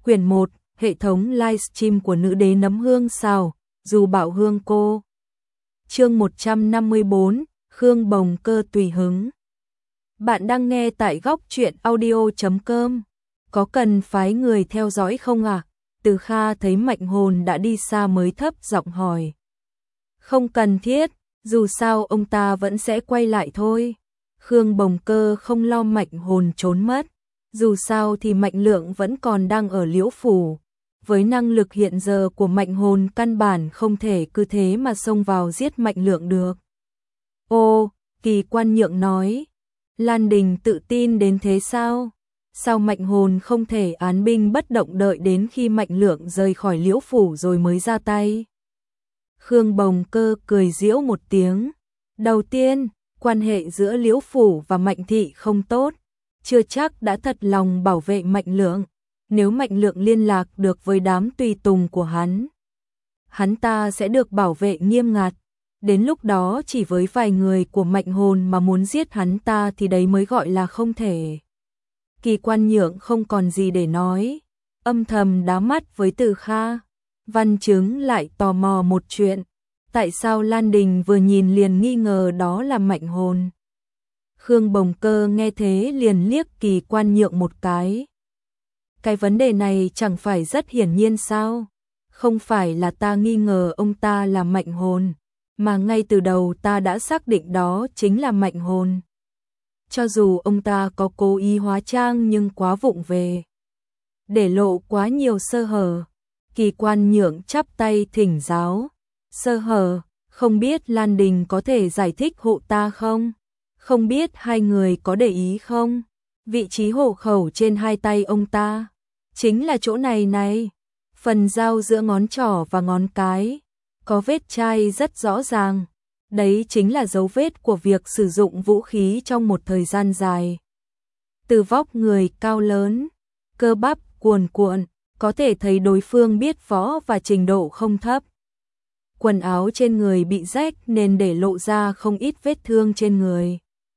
Quyển 1, hệ thống livestream của nữ đế nấm hương xào, dù bảo hương cô. Chương 154, Khương Bồng Cơ tùy hứng. Bạn đang nghe tại góc truyện audio.com. Có cần phái người theo dõi không ạ? Từ Kha thấy Mạnh Hồn đã đi xa mới thấp giọng hỏi. Không cần thiết, dù sao ông ta vẫn sẽ quay lại thôi. Khương Bồng Cơ không lo Mạnh Hồn trốn mất. Dù sao thì Mạnh Lượng vẫn còn đang ở Liễu Phủ. Với năng lực hiện giờ của Mạnh Hồn căn bản không thể cứ thế mà xông vào giết Mạnh Lượng được. Ô, Kỳ Quan Nhượng nói. Lan Đình tự tin đến thế sao? Sao Mạnh Hồn không thể án binh bất động đợi đến khi Mạnh Lượng rời khỏi Liễu Phủ rồi mới ra tay? Khương Bồng Cơ cười giễu một tiếng. Đầu tiên, quan hệ giữa Liễu Phủ và Mạnh Thị không tốt. Chưa chắc đã thật lòng bảo vệ Mạnh Lượng. Nếu Mạnh Lượng liên lạc được với đám tùy tùng của hắn ta sẽ được bảo vệ nghiêm ngặt. Đến lúc đó chỉ với vài người của Mạnh Hồn mà muốn giết hắn ta thì đấy mới gọi là không thể. Kỳ Quan Nhượng không còn gì để nói, âm thầm đá mắt với Từ Kha. Văn Chứng lại tò mò một chuyện, tại sao Lan Đình vừa nhìn liền nghi ngờ đó là Mạnh Hồn. Khương Bồng Cơ nghe thế liền liếc Kỳ Quan Nhượng một cái. Cái vấn đề này chẳng phải rất hiển nhiên sao? Không phải là ta nghi ngờ ông ta là Mạnh Hồn, mà ngay từ đầu ta đã xác định đó chính là Mạnh Hồn. Cho dù ông ta có cố ý hóa trang nhưng quá vụng về, để lộ quá nhiều sơ hở. Kỳ Quan Nhượng chắp tay thỉnh giáo. Sơ hở, không biết Lan Đình có thể giải thích hộ ta không? Không biết hai người có để ý không? Vị trí hộ khẩu trên hai tay ông ta chính là chỗ này này. Phần giao giữa ngón trỏ và ngón cái có vết chai rất rõ ràng. Đấy chính là dấu vết của việc sử dụng vũ khí trong một thời gian dài. Từ vóc người cao lớn, cơ bắp cuồn cuộn, có thể thấy đối phương biết võ và trình độ không thấp. Quần áo trên người bị rách nên để lộ ra không ít vết thương trên người.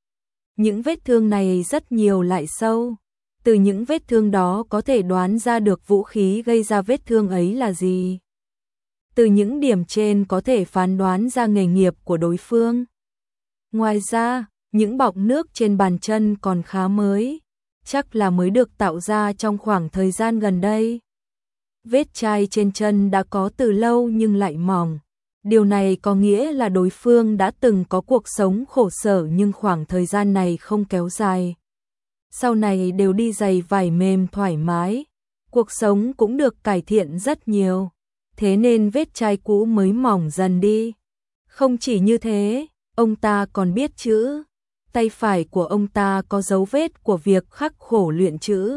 Những vết thương này rất nhiều lại sâu. Từ những vết thương đó có thể đoán ra được vũ khí gây ra vết thương ấy là gì. Từ những điểm trên có thể phán đoán ra nghề nghiệp của đối phương. Ngoài ra, những bọng nước trên bàn chân còn khá mới, chắc là mới được tạo ra trong khoảng thời gian gần đây. Vết chai trên chân đã có từ lâu nhưng lại mỏng. Điều này có nghĩa là đối phương đã từng có cuộc sống khổ sở nhưng khoảng thời gian này không kéo dài. Sau này đều đi giày vải mềm thoải mái, cuộc sống cũng được cải thiện rất nhiều, thế nên vết chai cũ mới mỏng dần đi. Không chỉ như thế, ông ta còn biết chữ, tay phải của ông ta có dấu vết của việc khắc khổ luyện chữ.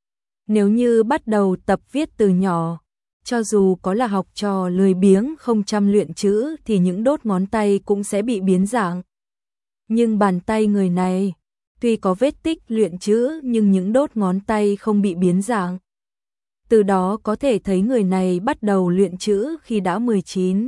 Nếu như bắt đầu tập viết từ nhỏ, cho dù có là học trò lười biếng không chăm luyện chữ thì những đốt ngón tay cũng sẽ bị biến dạng. Nhưng bàn tay người này, tuy có vết tích luyện chữ nhưng những đốt ngón tay không bị biến dạng. Từ đó có thể thấy người này bắt đầu luyện chữ khi đã 19,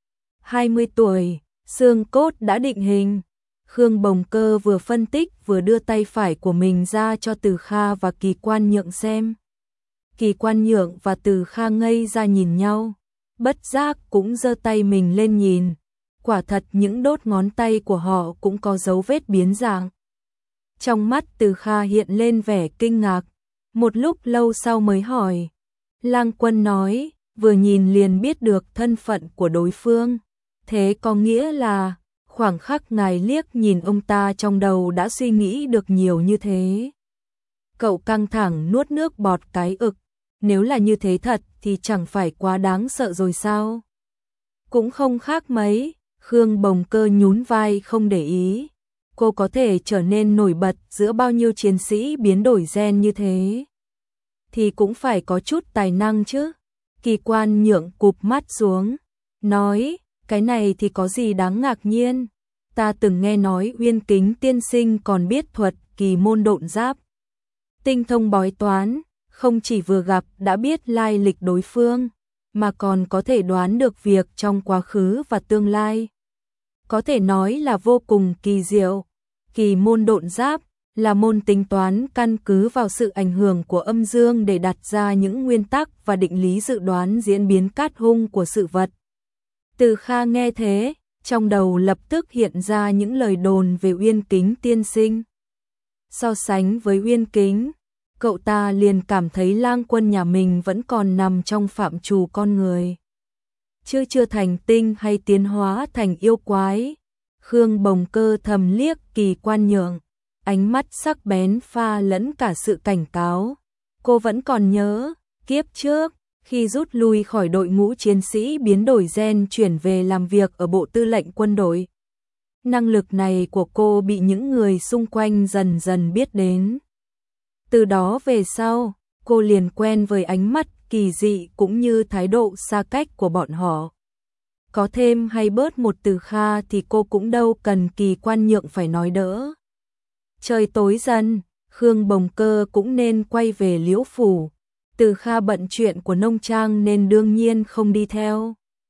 20 tuổi, xương cốt đã định hình. Khương Bồng Cơ vừa phân tích vừa đưa tay phải của mình ra cho Từ Kha và Kỳ Quan Nhượng xem. Kỳ Quan Nhượng và Từ Kha ngây ra nhìn nhau, bất giác cũng giơ tay mình lên nhìn. Quả thật những đốt ngón tay của họ cũng có dấu vết biến dạng. Trong mắt Từ Kha hiện lên vẻ kinh ngạc, một lúc lâu sau mới hỏi. Lang Quân nói, vừa nhìn liền biết được thân phận của đối phương. Thế có nghĩa là, khoảng khắc ngài liếc nhìn ông ta trong đầu đã suy nghĩ được nhiều như thế. Cậu căng thẳng nuốt nước bọt cái ực. Nếu là như thế thật thì chẳng phải quá đáng sợ rồi sao? Cũng không khác mấy. Khương Bồng Cơ nhún vai không để ý. Cô có thể trở nên nổi bật giữa bao nhiêu chiến sĩ biến đổi gen như thế thì cũng phải có chút tài năng chứ. Kỳ Quan Nhượng cụp mắt xuống, nói, cái này thì có gì đáng ngạc nhiên. Ta từng nghe nói Uyên Kính tiên sinh còn biết thuật kỳ môn độn giáp. Tinh thông bói toán, không chỉ vừa gặp đã biết lai lịch đối phương, mà còn có thể đoán được việc trong quá khứ và tương lai. Có thể nói là vô cùng kỳ diệu. Kỳ môn độn giáp là môn tính toán căn cứ vào sự ảnh hưởng của âm dương để đặt ra những nguyên tắc và định lý dự đoán diễn biến cát hung của sự vật. Từ Kha nghe thế, trong đầu lập tức hiện ra những lời đồn về Uyên Kính tiên sinh. So sánh với Uyên Kính, cậu ta liền cảm thấy Lang Quân nhà mình vẫn còn nằm trong phạm trù con người, chưa thành tinh hay tiến hóa thành yêu quái. Khương Bồng Cơ thầm liếc Kỳ Quan Nhượng, ánh mắt sắc bén pha lẫn cả sự cảnh cáo. Cô vẫn còn nhớ, kiếp trước, khi rút lui khỏi đội ngũ chiến sĩ biến đổi gen chuyển về làm việc ở Bộ Tư lệnh Quân đội, năng lực này của cô bị những người xung quanh dần dần biết đến. Từ đó về sau, cô liền quen với ánh mắt kỳ dị cũng như thái độ xa cách của bọn họ. Có thêm hay bớt một Từ Kha thì cô cũng đâu cần Kỳ Quan Nhượng phải nói đỡ. Trời tối dần, Khương Bồng Cơ cũng nên quay về Liễu Phủ. Từ Kha bận chuyện của nông trang nên đương nhiên không đi theo.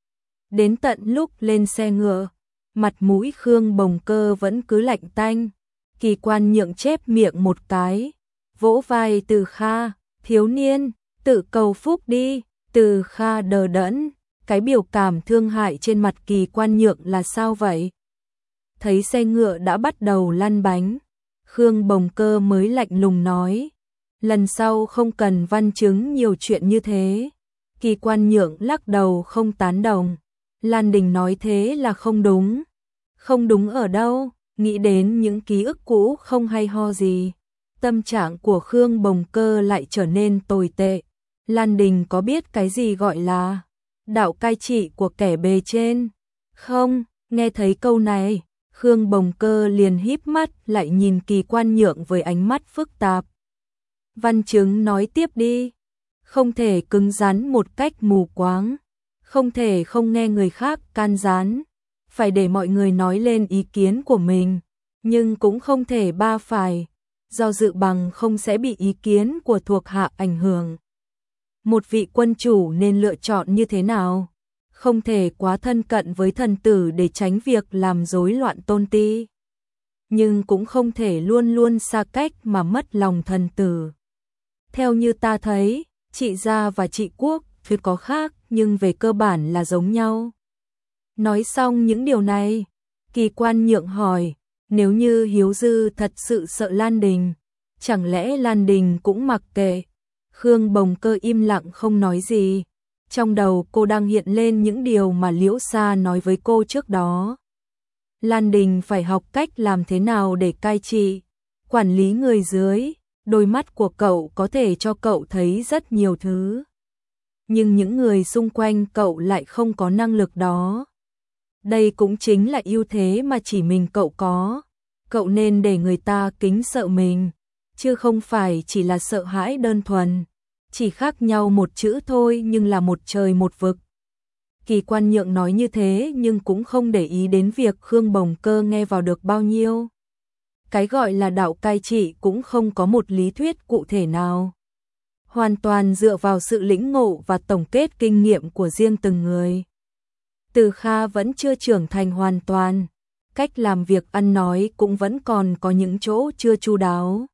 Đến tận lúc lên xe ngựa, mặt mũi Khương Bồng Cơ vẫn cứ lạnh tanh. Kỳ Quan Nhượng chép miệng một cái, vỗ vai Từ Kha, thiếu niên, tự cầu phúc đi. Từ Kha đờ đẫn, cái biểu cảm thương hại trên mặt Kỳ Quan Nhượng là sao vậy? Thấy xe ngựa đã bắt đầu lăn bánh, Khương Bồng Cơ mới lạnh lùng nói, lần sau không cần văn chứng nhiều chuyện như thế. Kỳ Quan Nhượng lắc đầu không tán đồng, Lan Đình nói thế là không đúng. Không đúng ở đâu? Nghĩ đến những ký ức cũ không hay ho gì, tâm trạng của Khương Bồng Cơ lại trở nên tồi tệ. Lan Đình có biết cái gì gọi là đạo cai trị của kẻ bề trên không? Nghe thấy câu này, Khương Bồng Cơ liền híp mắt lại nhìn Kỳ Quan Nhượng với ánh mắt phức tạp. Văn chứng nói tiếp đi, không thể cứng rắn một cách mù quáng, không thể không nghe người khác can gián, phải để mọi người nói lên ý kiến của mình, nhưng cũng không thể ba phải, do dự bằng không sẽ bị ý kiến của thuộc hạ ảnh hưởng. Một vị quân chủ nên lựa chọn như thế nào? Không thể quá thân cận với thần tử để tránh việc làm rối loạn tôn ti, nhưng cũng không thể luôn luôn xa cách mà mất lòng thần tử. Theo như ta thấy, trị gia và trị quốc tuy có khác nhưng về cơ bản là giống nhau. Nói xong những điều này, Kỳ Quan Nhượng hỏi, nếu như Hiếu Dư thật sự sợ Lan Đình, chẳng lẽ Lan Đình cũng mặc kệ? Khương Bồng Cơ im lặng không nói gì. Trong đầu cô đang hiện lên những điều mà Liễu Sa nói với cô trước đó. Lan Đình phải học cách làm thế nào để cai trị, quản lý người dưới. Đôi mắt của cậu có thể cho cậu thấy rất nhiều thứ, nhưng những người xung quanh cậu lại không có năng lực đó. Đây cũng chính là ưu thế mà chỉ mình cậu có. Cậu nên để người ta kính sợ mình, chứ không phải chỉ là sợ hãi đơn thuần. Chỉ khác nhau một chữ thôi nhưng là một trời một vực. Kỳ Quan Nhượng nói như thế nhưng cũng không để ý đến việc Khương Bồng Cơ nghe vào được bao nhiêu. Cái gọi là đạo cai trị cũng không có một lý thuyết cụ thể nào, hoàn toàn dựa vào sự lĩnh ngộ và tổng kết kinh nghiệm của riêng từng người. Từ Kha vẫn chưa trưởng thành hoàn toàn, cách làm việc ăn nói cũng vẫn còn có những chỗ chưa chu đáo,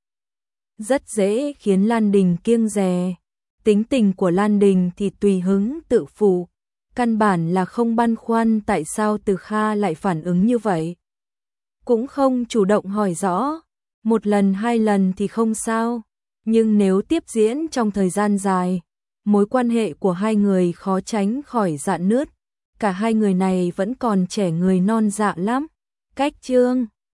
rất dễ khiến Lan Đình kiêng dè. Tính tình của Lan Đình thì tùy hứng tự phụ, căn bản là không băn khoăn tại sao Từ Kha lại phản ứng như vậy. Cũng không chủ động hỏi rõ, một lần hai lần thì không sao, nhưng nếu tiếp diễn trong thời gian dài, mối quan hệ của hai người khó tránh khỏi rạn nứt. Cả hai người này vẫn còn trẻ người non dạ lắm. Cách chương